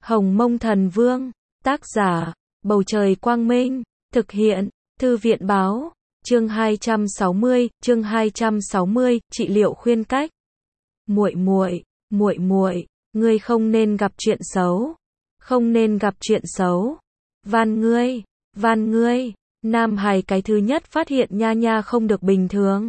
Hồng Mông Thần Vương, tác giả, Bầu Trời Quang Minh, thực hiện, Thư viện Báo, chương 260, trị liệu khuyên cách. Muội muội, ngươi không nên gặp chuyện xấu, không nên gặp chuyện xấu. Van ngươi. Nam Hải cái thứ nhất phát hiện Nha Nha không được bình thường.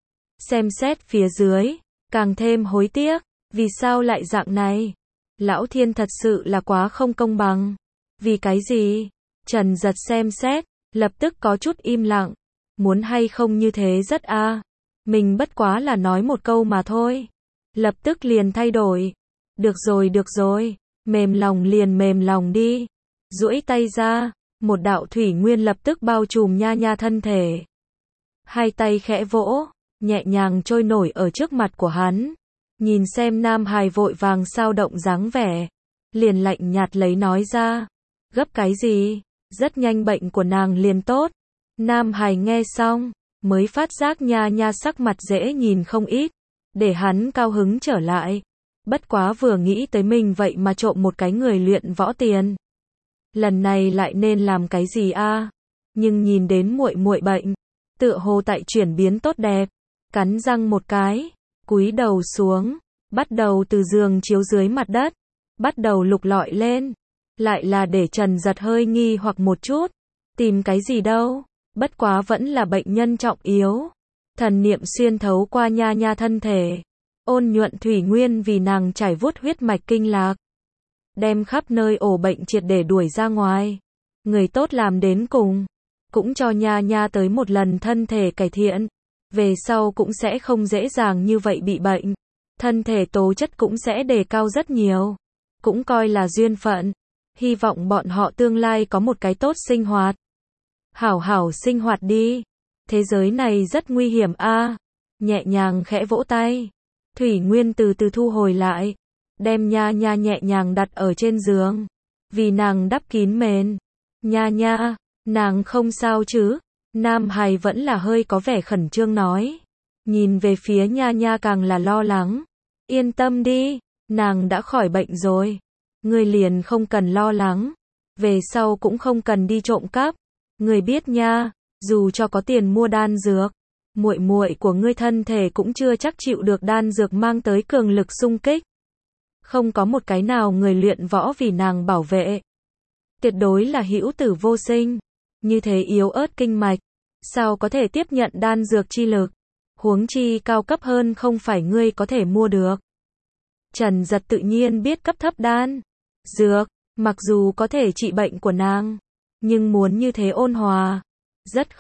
Xem xét phía dưới, càng thêm hối tiếc, vì sao lại dạng này? Lão Thiên thật sự là quá không công bằng. Vì cái gì? Trần Giật xem xét, lập tức có chút im lặng. Muốn hay không như thế rất mình bất quá là nói một câu mà thôi. Lập tức liền thay đổi. Được rồi, mềm lòng liền mềm lòng đi. Duỗi tay ra, một đạo thủy nguyên lập tức bao trùm Nha Nha thân thể. Hai tay khẽ vỗ, nhẹ nhàng trôi nổi ở trước mặt của hắn. Nhìn xem Nam Hải vội vàng sao động dáng vẻ, liền lạnh nhạt lấy nói ra, gấp cái gì, rất nhanh bệnh của nàng liền tốt. Nam Hải nghe xong, mới phát giác Nha Nha sắc mặt dễ nhìn không ít, để hắn cao hứng trở lại. Bất quá vừa nghĩ tới mình vậy mà trộm một cái người luyện võ tiền. Lần này lại nên làm cái gì Nhưng nhìn đến muội muội bệnh, tựa hồ tại chuyển biến tốt đẹp, cắn răng một cái, cúi đầu xuống, bắt đầu từ giường chiếu dưới mặt đất, bắt đầu lục lọi lên. Lại là để Trần Giật hơi nghi hoặc một chút, tìm cái gì đâu, bất quá vẫn là bệnh nhân trọng yếu. Thần niệm xuyên thấu qua Nha Nha thân thể, ôn nhuận thủy nguyên vì nàng chảy vuốt huyết mạch kinh lạc, đem khắp nơi ổ bệnh triệt để đuổi ra ngoài. Người tốt làm đến cùng, cũng cho Nha Nha tới một lần thân thể cải thiện, về sau cũng sẽ không dễ dàng như vậy bị bệnh, thân thể tố chất cũng sẽ đề cao rất nhiều, cũng coi là duyên phận. Hy vọng bọn họ tương lai có một cái tốt sinh hoạt. Hảo hảo sinh hoạt đi, thế giới này rất nguy hiểm Nhẹ nhàng khẽ vỗ tay, thủy nguyên từ từ thu hồi lại, đem Nha Nha nhẹ nhàng đặt ở trên giường, vì nàng đắp kín mền. Nha Nha, nàng không sao chứ? Nam Hải vẫn là hơi có vẻ khẩn trương nói. Nhìn về phía Nha Nha càng là lo lắng. Yên tâm đi, nàng đã khỏi bệnh rồi. Ngươi liền không cần lo lắng. Về sau cũng không cần đi trộm cắp. Ngươi biết nha, dù cho có tiền mua đan dược, muội muội của ngươi thân thể cũng chưa chắc chịu được đan dược mang tới cường lực xung kích. Không có một cái nào người luyện võ vì nàng bảo vệ. Tuyệt đối là hữu tử vô sinh. Như thế yếu ớt kinh mạch, sao có thể tiếp nhận đan dược chi lực? Huống chi cao cấp hơn không phải ngươi có thể mua được. Trần Giật tự nhiên biết cấp thấp đan dược, mặc dù có thể trị bệnh của nàng, nhưng muốn như thế ôn hòa, rất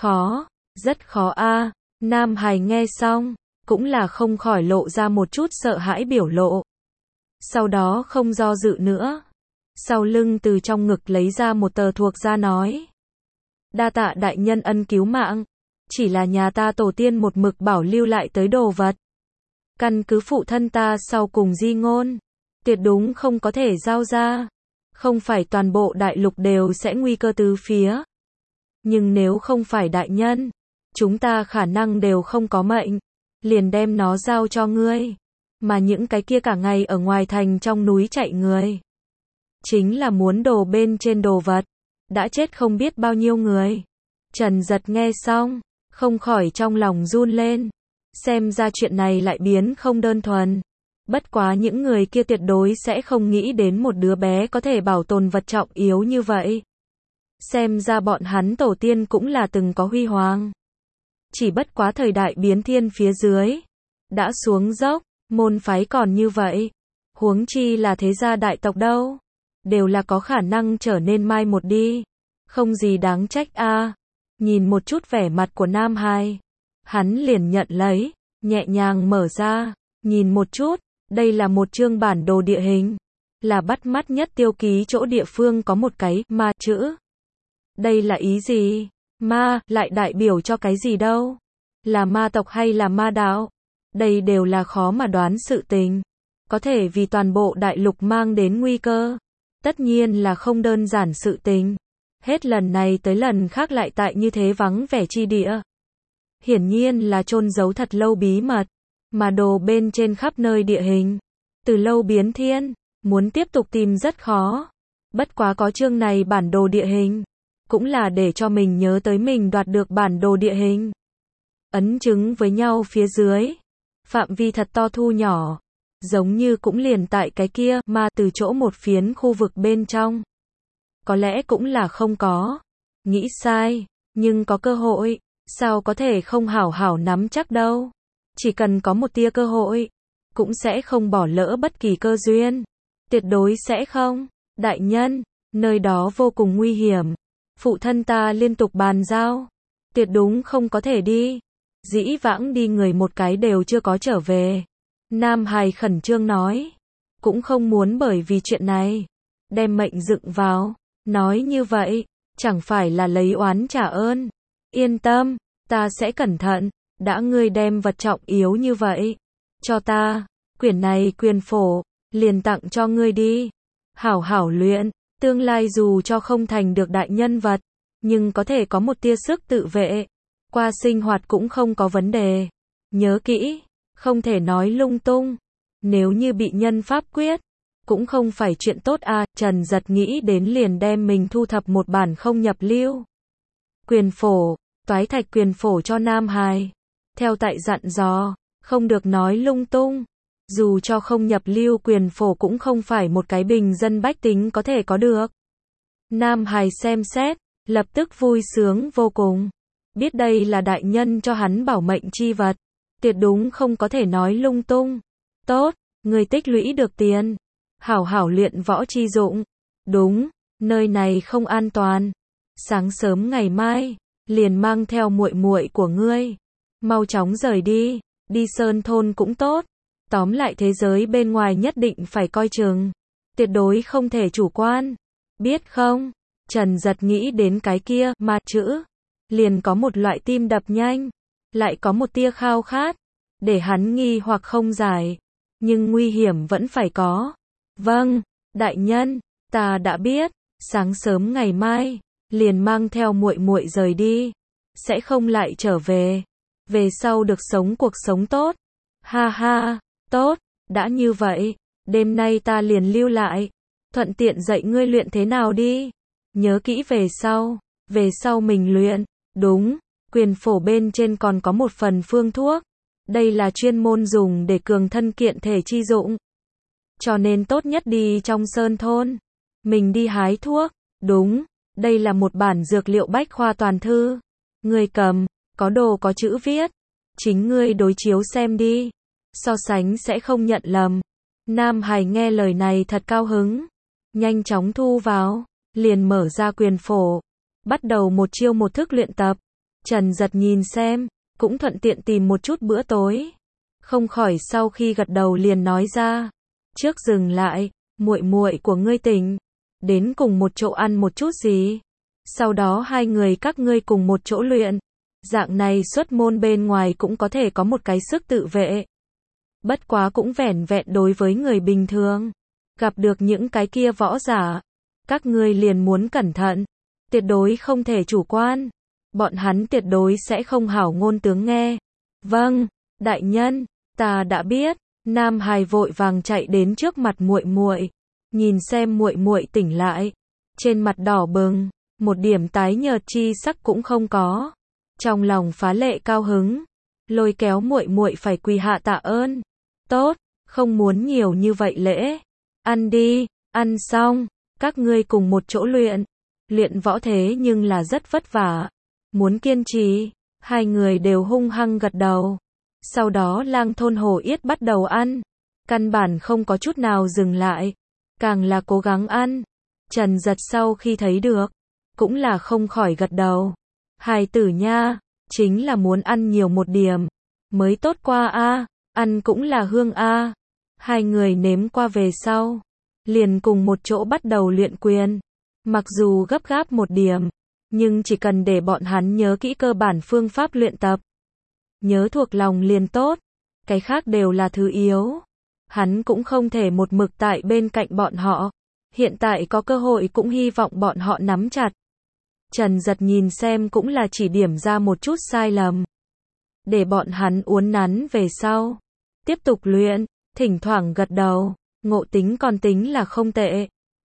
khó Nam Hải nghe xong, cũng là không khỏi lộ ra một chút sợ hãi biểu lộ. Sau đó không do dự nữa, sau lưng từ trong ngực lấy ra một tờ thuộc ra nói. Đa tạ đại nhân ân cứu mạng, chỉ là nhà ta tổ tiên một mực bảo lưu lại tới đồ vật. Căn cứ phụ thân ta sau cùng di ngôn, tuyệt đúng không có thể giao ra. Không phải toàn bộ đại lục đều sẽ nguy cơ tứ phía. Nhưng nếu không phải đại nhân, chúng ta khả năng đều không có mệnh, liền đem nó giao cho ngươi. Mà những cái kia cả ngày ở ngoài thành trong núi chạy người, chính là muốn đồ bên trên đồ vật, đã chết không biết bao nhiêu người. Trần Giật nghe xong, không khỏi trong lòng run lên. Xem ra chuyện này lại biến không đơn thuần. Bất quá những người kia tuyệt đối sẽ không nghĩ đến một đứa bé có thể bảo tồn vật trọng yếu như vậy. Xem ra bọn hắn tổ tiên cũng là từng có huy hoàng. Chỉ bất quá thời đại biến thiên phía dưới đã xuống dốc, môn phái còn như vậy, huống chi là thế gia đại tộc đâu, đều là có khả năng trở nên mai một đi. Không gì đáng trách Nhìn một chút vẻ mặt của Nam Hải, hắn liền nhận lấy, nhẹ nhàng mở ra, nhìn một chút. Đây là một chương bản đồ địa hình, là bắt mắt nhất tiêu ký chỗ địa phương có một cái ma chữ. Đây là ý gì? Ma lại đại biểu cho cái gì đâu? Là ma tộc hay là ma đạo? Đây đều là khó mà đoán sự tình. Có thể vì toàn bộ đại lục mang đến nguy cơ. Tất nhiên là không đơn giản sự tình. Hết lần này tới lần khác lại tại như thế vắng vẻ chi địa. Hiển nhiên là chôn giấu thật lâu bí mật. Mà đồ bên trên khắp nơi địa hình, từ lâu biến thiên, muốn tiếp tục tìm rất khó. Bất quá có chương này bản đồ địa hình, cũng là để cho mình nhớ tới mình đoạt được bản đồ địa hình. Ấn chứng với nhau phía dưới, phạm vi thật to thu nhỏ, giống như cũng liền tại cái kia, mà từ chỗ một phiến khu vực bên trong. Có lẽ cũng là không có. Nghĩ sai, nhưng có cơ hội, sao có thể không hảo hảo nắm chắc đâu. Chỉ cần có một tia cơ hội, cũng sẽ không bỏ lỡ bất kỳ cơ duyên. Tuyệt đối sẽ không. Đại nhân, nơi đó vô cùng nguy hiểm. Phụ thân ta liên tục bàn giao. Tuyệt đúng không có thể đi. Dĩ vãng đi người một cái đều chưa có trở về. Nam Hải khẩn trương nói. Cũng không muốn bởi vì chuyện này. Đem mệnh dựng vào. Nói như vậy, chẳng phải là lấy oán trả ơn. Yên tâm, ta sẽ cẩn thận. Đã ngươi đem vật trọng yếu như vậy. Cho ta, quyển này quyền phổ, liền tặng cho ngươi đi. Hảo hảo luyện, tương lai dù cho không thành được đại nhân vật, nhưng có thể có một tia sức tự vệ. Qua sinh hoạt cũng không có vấn đề. Nhớ kỹ, không thể nói lung tung. Nếu như bị nhân pháp quyết, cũng không phải chuyện tốt à. Trần Giật nghĩ đến liền đem mình thu thập một bản không nhập lưu. Quyền phổ, toái thạch quyền phổ cho Nam Hải. Theo tại dặn dò, không được nói lung tung. Dù cho không nhập lưu quyền phổ cũng không phải một cái bình dân bách tính có thể có được. Nam Hải xem xét, lập tức vui sướng vô cùng. Biết đây là đại nhân cho hắn bảo mệnh chi vật. Tuyệt đúng không có thể nói lung tung. Tốt, người tích lũy được tiền. Hảo hảo luyện võ chi dụng. Đúng, nơi này không an toàn. Sáng sớm ngày mai, liền mang theo muội muội của ngươi. Mau chóng rời đi, đi sơn thôn cũng tốt. Tóm lại thế giới bên ngoài nhất định phải coi chừng. Tuyệt đối không thể chủ quan. Biết không? Trần Giật nghĩ đến cái kia, mà chữ. Liền có một loại tim đập nhanh. Lại có một tia khao khát. Để hắn nghi hoặc không giải. Nhưng nguy hiểm vẫn phải có. Vâng, đại nhân, ta đã biết. Sáng sớm ngày mai, liền mang theo muội muội rời đi. Sẽ không lại trở về. Về sau được sống cuộc sống tốt. Ha ha, tốt, đã như vậy, đêm nay ta liền lưu lại. Thuận tiện dạy ngươi luyện thế nào đi. Nhớ kỹ về sau mình luyện. Đúng, quyền phổ bên trên còn có một phần phương thuốc. Đây là chuyên môn dùng để cường thân kiện thể chi dụng. Cho nên tốt nhất đi trong sơn thôn. Mình đi hái thuốc. Đúng, đây là một bản dược liệu bách khoa toàn thư. Ngươi cầm, có đồ có chữ viết. Chính ngươi đối chiếu xem đi. So sánh sẽ không nhận lầm. Nam Hải nghe lời này thật cao hứng. Nhanh chóng thu vào. Liền mở ra quyền phổ. Bắt đầu một chiêu một thức luyện tập. Trần Giật nhìn xem. Cũng thuận tiện tìm một chút bữa tối. Không khỏi sau khi gật đầu liền nói ra. Trước dừng lại. Muội muội của ngươi tỉnh. Đến cùng một chỗ ăn một chút gì. Sau đó hai người các ngươi cùng một chỗ luyện. Dạng này xuất môn bên ngoài cũng có thể có một cái sức tự vệ. Bất quá cũng vẻn vẹn đối với người bình thường. Gặp được những cái kia võ giả. Các ngươi liền muốn cẩn thận. Tuyệt đối không thể chủ quan. Bọn hắn tuyệt đối sẽ không hảo ngôn tướng nghe. Vâng, đại nhân, ta đã biết. Nam Hải vội vàng chạy đến trước mặt muội muội. Nhìn xem muội muội tỉnh lại. Trên mặt đỏ bừng. Một điểm tái nhợt chi sắc cũng không có. Trong lòng phá lệ cao hứng. Lôi kéo muội muội phải quỳ hạ tạ ơn. Tốt, không muốn nhiều như vậy lễ. Ăn đi, ăn xong, các ngươi cùng một chỗ luyện. Luyện võ thế nhưng là rất vất vả. Muốn kiên trì, hai người đều hung hăng gật đầu. Sau đó lang thôn hổ yết bắt đầu ăn. Căn bản không có chút nào dừng lại. Càng là cố gắng ăn. Trần Giật sau khi thấy được, cũng là không khỏi gật đầu. Hài tử nha, chính là muốn ăn nhiều một điểm. Mới tốt qua a. Ăn cũng là hương a. Hai người nếm qua về sau. Liền cùng một chỗ bắt đầu luyện quyền. Mặc dù gấp gáp một điểm. Nhưng chỉ cần để bọn hắn nhớ kỹ cơ bản phương pháp luyện tập. Nhớ thuộc lòng liền tốt. Cái khác đều là thứ yếu. Hắn cũng không thể một mực tại bên cạnh bọn họ. Hiện tại có cơ hội cũng hy vọng bọn họ nắm chặt. Trần Giật nhìn xem cũng là chỉ điểm ra một chút sai lầm. Để bọn hắn uốn nắn về sau. Tiếp tục luyện, thỉnh thoảng gật đầu. Ngộ tính còn tính là không tệ.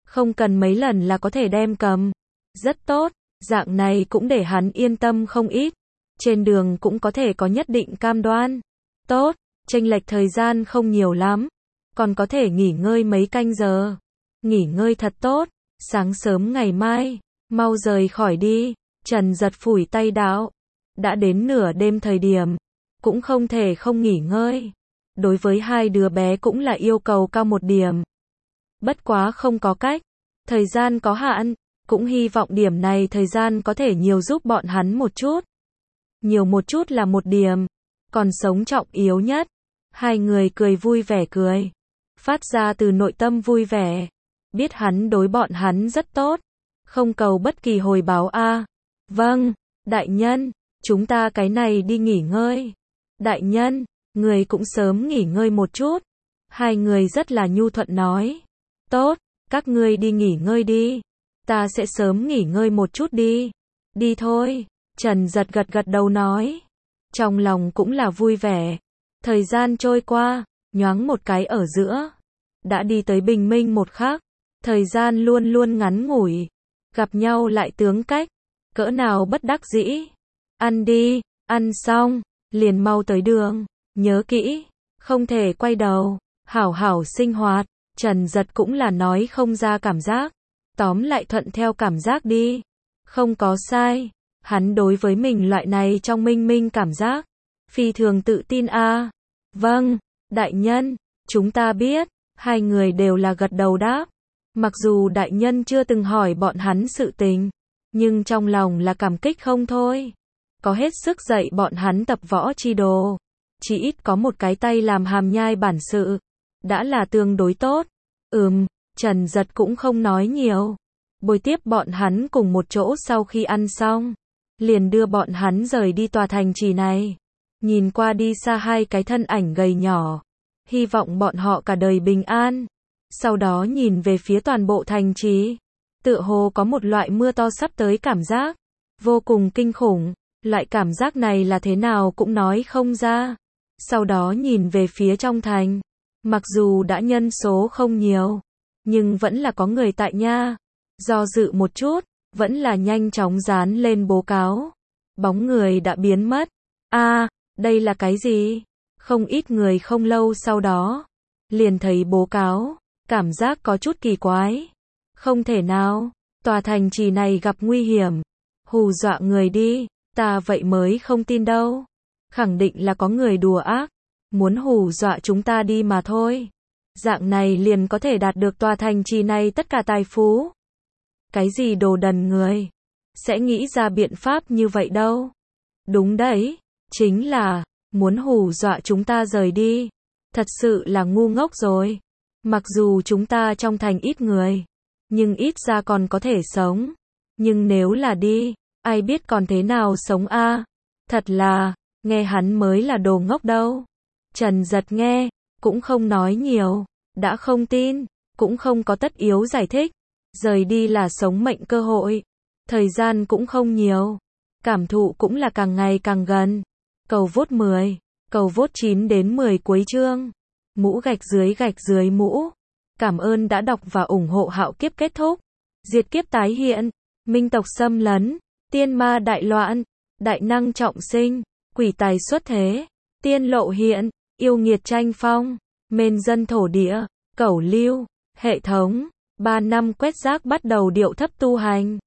không cần mấy lần là có thể đem cầm. Rất tốt, dạng này cũng để hắn yên tâm không ít. Trên đường cũng có thể có nhất định cam đoan. Tốt, chênh lệch thời gian không nhiều lắm, còn có thể nghỉ ngơi mấy canh giờ. Nghỉ ngơi thật tốt, sáng sớm ngày mai, mau rời khỏi đi. Trần Giật phủi tay đạo. Đã đến nửa đêm thời điểm, cũng không thể không nghỉ ngơi. Đối với hai đứa bé cũng là yêu cầu cao một điểm. Bất quá không có cách, thời gian có hạn, cũng hy vọng điểm này thời gian có thể nhiều giúp bọn hắn một chút. Nhiều một chút là một điểm, còn sống trọng yếu nhất. Hai người cười vui vẻ cười, phát ra từ nội tâm vui vẻ. Biết hắn đối bọn hắn rất tốt, không cầu bất kỳ hồi báo a. Vâng, đại nhân, chúng ta cái này đi nghỉ ngơi. Đại nhân, người cũng sớm nghỉ ngơi một chút. Hai người rất là nhu thuận nói. Tốt, các ngươi đi nghỉ ngơi đi. Ta sẽ sớm nghỉ ngơi một chút đi. Đi thôi, Trần Giật gật gật đầu nói. Trong lòng cũng là vui vẻ. Thời gian trôi qua, nhoáng một cái ở giữa. Đã đi tới bình minh một khắc. Thời gian luôn luôn ngắn ngủi. Gặp nhau lại tướng cách. Cỡ nào bất đắc dĩ. Ăn đi, ăn xong, liền mau tới đường. Nhớ kỹ, không thể quay đầu. Hảo hảo sinh hoạt. Trần Giật cũng là nói không ra cảm giác. Tóm lại thuận theo cảm giác đi. Không có sai. Hắn đối với mình loại này trong minh minh cảm giác. Phi thường tự tin a. Vâng, đại nhân, chúng ta biết. Hai người đều là gật đầu đáp. Mặc dù đại nhân chưa từng hỏi bọn hắn sự tình, nhưng trong lòng là cảm kích không thôi. Có hết sức dạy bọn hắn tập võ chi đồ. Chỉ ít có một cái tay làm hàm nhai bản sự. Đã là tương đối tốt. Trần Giật cũng không nói nhiều. Bồi tiếp bọn hắn cùng một chỗ sau khi ăn xong. Liền đưa bọn hắn rời đi tòa thành trì này. Nhìn qua đi xa hai cái thân ảnh gầy nhỏ. Hy vọng bọn họ cả đời bình an. Sau đó nhìn về phía toàn bộ thành trì. Tựa hồ có một loại mưa to sắp tới cảm giác. Vô cùng kinh khủng. Loại cảm giác này là thế nào cũng nói không ra. Sau đó nhìn về phía trong thành. Mặc dù đã nhân số không nhiều, nhưng vẫn là có người tại nha. Do dự một chút, vẫn là nhanh chóng dán lên bố cáo. Bóng người đã biến mất. Đây là cái gì? Không ít người không lâu sau đó liền thấy bố cáo, cảm giác có chút kỳ quái. Không thể nào, tòa thành trì này gặp nguy hiểm. Hù dọa người đi, ta vậy mới không tin đâu. Khẳng định là có người đùa ác, muốn hù dọa chúng ta đi mà thôi. Dạng này liền có thể đạt được tòa thành trì này tất cả tài phú. Cái gì đồ đần người sẽ nghĩ ra biện pháp như vậy đâu. Đúng đấy, chính là muốn hù dọa chúng ta rời đi. Thật sự là ngu ngốc rồi. Mặc dù chúng ta trong thành ít người, nhưng ít ra còn có thể sống. Nhưng nếu là đi, ai biết còn thế nào sống a? Thật là, nghe hắn mới là đồ ngốc đâu. Trần Giật nghe, cũng không nói nhiều. Đã không tin, cũng không có tất yếu giải thích. Rời đi là sống mệnh cơ hội. Thời gian cũng không nhiều. Cảm thụ cũng là càng ngày càng gần. Cầu vote 10, cầu vote 9 đến 10 cuối chương. Mũ gạch dưới mũ. Cảm ơn đã đọc và ủng hộ Hạo Kiếp kết thúc. Diệt kiếp tái hiện. Minh tộc xâm lấn. Tiên ma đại loạn. Đại năng trọng sinh. Quỷ tài xuất thế. Tiên lộ hiện. Yêu nghiệt tranh phong. Mên dân thổ địa. Cẩu lưu. Hệ thống. 3 năm quét rác bắt đầu điệu thấp tu hành.